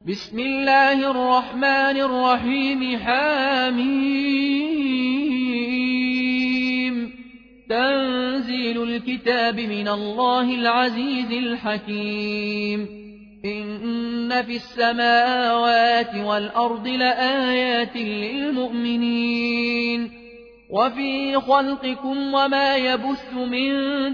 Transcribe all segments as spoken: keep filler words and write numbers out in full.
بسم الله الرحمن الرحيم حميم تنزيل الكتاب من الله العزيز الحكيم إن في السماوات والأرض لآيات للمؤمنين وفي خلقكم وما يبث من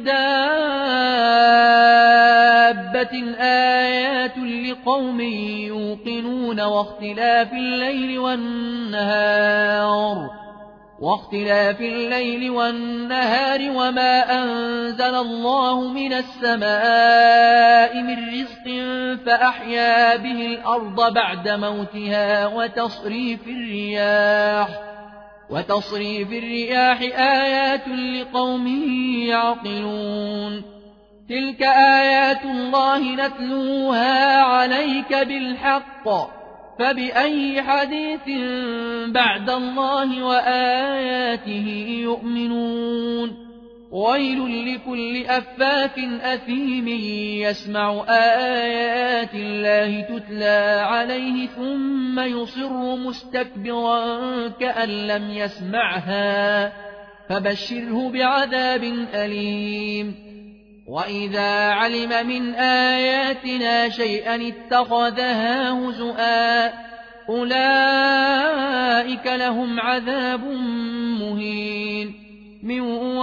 دابة آيات لقوم يوقنون واختلاف الليل والنهار واختلاف الليل والنهار وما أنزل الله من السماء من رزق فأحيا به الأرض بعد موتها وتصريف الرياح وتصريف الرياح آيات لقوم يعقلون تلك آيات الله نتلوها عليك بالحق فبأي حديث بعد الله وآياته يؤمنون ويل لكل أفاك أثيم يسمع آيات الله تتلى عليه ثم يصر مستكبرا كأن لم يسمعها فبشره بعذاب أليم وإذا علم من آياتنا شيئا اتخذها هزؤا أولئك لهم عذاب مهين من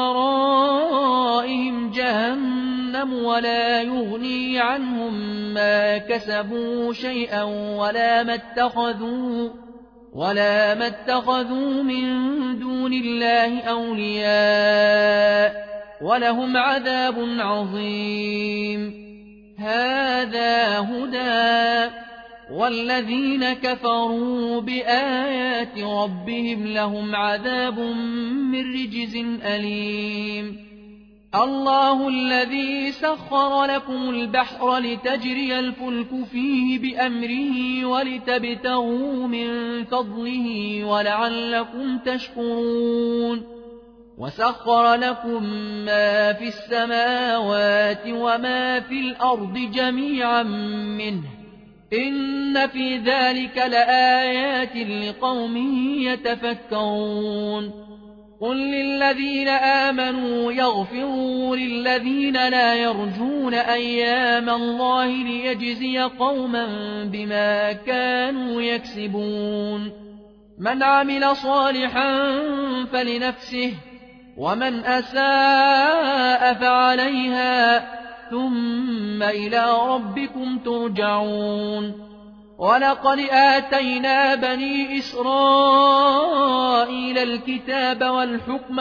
ورائهم جهنم ولا يغني عنهم ما كسبوا شيئا ولا ما اتخذوا ولا ما اتخذوا من دون الله أولياء ولهم عذاب عظيم هذا هدى والذين كفروا بآيات ربهم لهم عذاب من رجز أليم الله الذي سخر لكم البحر لتجري الفلك فيه بأمره ولتبتغوا من فضله ولعلكم تشكرون وسخر لكم ما في السماوات وما في الأرض جميعا منه إن في ذلك لآيات لقوم يتفكرون قل للذين آمنوا يغفروا للذين لا يرجون أيام الله ليجزي قوما بما كانوا يكسبون من عمل صالحا فلنفسه ومن أساء فعليها ثم إلى ربكم ترجعون ولقد آتينا بني إسرائيل الكتاب والحكم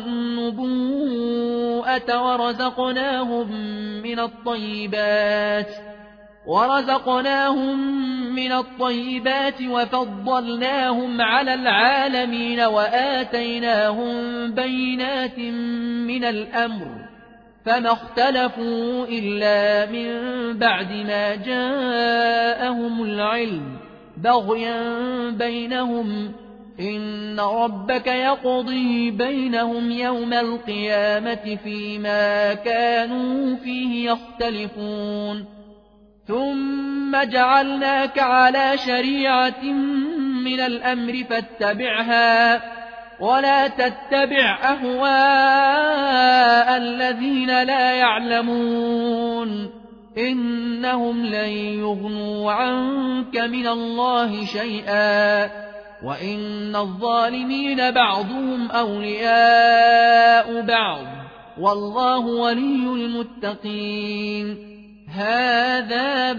والنبوءة ورزقناهم من الطيبات ورزقناهم من الطيبات وفضلناهم على العالمين وآتيناهم بينات من الأمر فما اختلفوا إلا من بعد ما جاءهم العلم بغيا بينهم إن ربك يقضي بينهم يوم القيامة فيما كانوا فيه يختلفون ثم جعلناك على شريعة من الأمر فاتبعها ولا تتبع أهواء الذين لا يعلمون إنهم لن يغنوا عنك من الله شيئا وإن الظالمين بعضهم أولياء بعض والله ولي المتقين هذا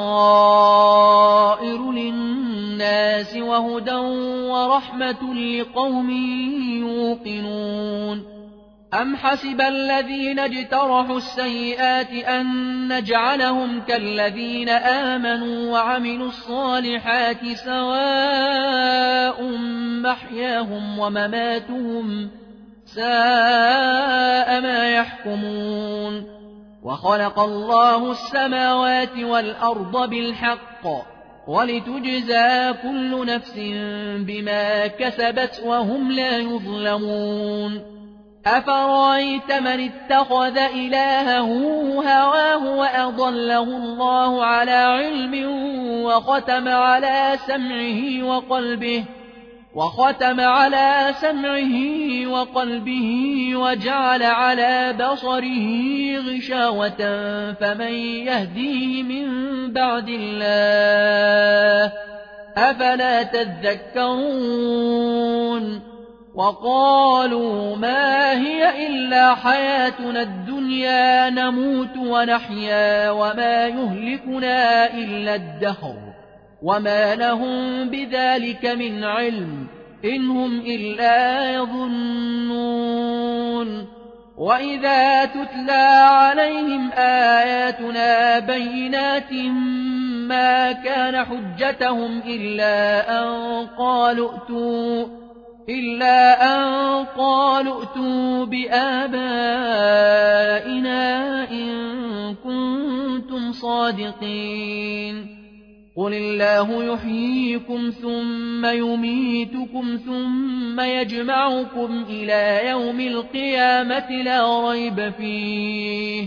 بصائر للناس وهدى ورحمة لقوم يوقنون أم حسب الذين اجترحوا السيئات أن نجعلهم كالذين آمنوا وعملوا الصالحات سواء محياهم ومماتهم ساء ما يحكمون وخلق الله السماوات والأرض بالحق ولتجزى كل نفس بما كسبت وهم لا يظلمون أفرأيت من اتخذ إلهه هواه وأضله الله على علم وختم على سمعه وقلبه وختم على سمعه وقلبه وجعل على بصره غشاوة فمن يهديه من بعد الله أفلا تذكرون وقالوا ما هي إلا حياتنا الدنيا نموت ونحيا وما يهلكنا إلا الدهر وما لهم بذلك من علم إن هم إلا يظنون وإذا تتلى عليهم آياتنا بينات ما كان حجتهم إلا أن قالوا ائتوا إلا أن قالوا ائتوا بآبائنا إن كنتم صادقين قل الله يحييكم ثم يميتكم ثم يجمعكم إلى يوم القيامة لا ريب فيه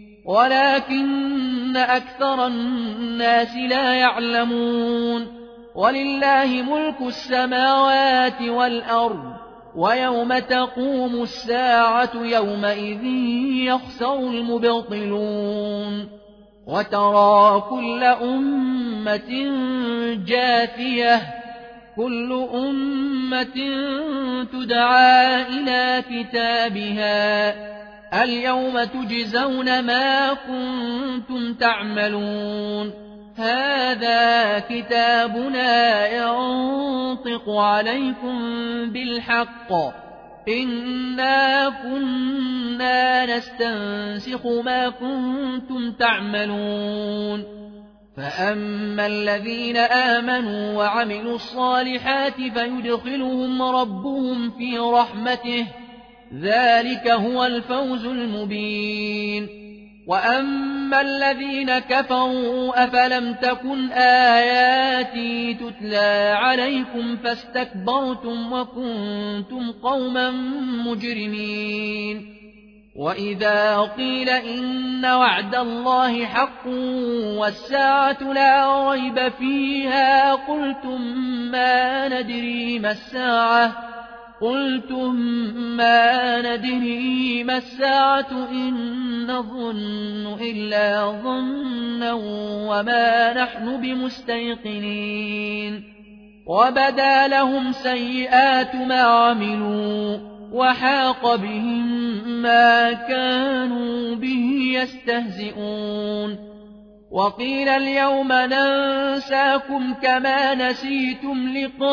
ولكن أكثر الناس لا يعلمون ولله ملك السماوات والأرض ويوم تقوم الساعة يومئذ يخسر المبطلون وترى كل أمة جاثية كل أمة تدعى إلى كتابها اليوم تجزون ما كنتم تعملون هذا كتابنا ينطق عليكم بالحق إنا كنا نستنسخ ما كنتم تعملون فأما الذين آمنوا وعملوا الصالحات فيدخلهم ربهم في رحمته ذلك هو الفوز المبين وأما الذين كفروا أفلم تكن آياتي تتلى عليكم فاستكبرتم وكنتم قوما مجرمين وإذا قيل إن وعد الله حق والساعة لا ريب فيها قلتم ما ندري ما الساعة قلتم ما ندري ما الساعة إن نظن إلا ظنا وما نحن بمستيقنين وبدا لهم سيئات ما عملوا وحاق بهم ما كانوا به يستهزئون وقيل اليوم ننساكم كما نسيتم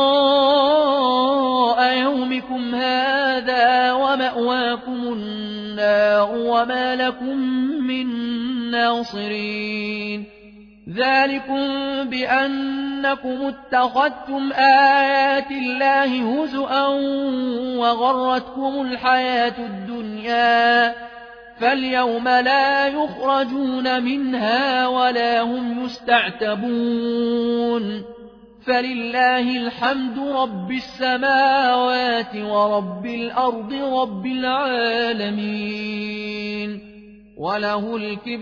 لقاء يومكم هذا ومأواكم النار وما لكم من ناصرين ذلكم بأنكم اتخذتم آيات الله هزؤا وغرتكم الحياة الدنيا فاليوم لا يخرجون منها ولا هم يستعتبون فلله الحمد رب السماوات ورب الأرض رب العالمين وله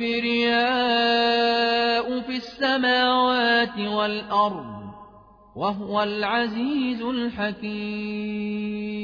الكبرياء في السماوات والأرض وهو العزيز الحكيم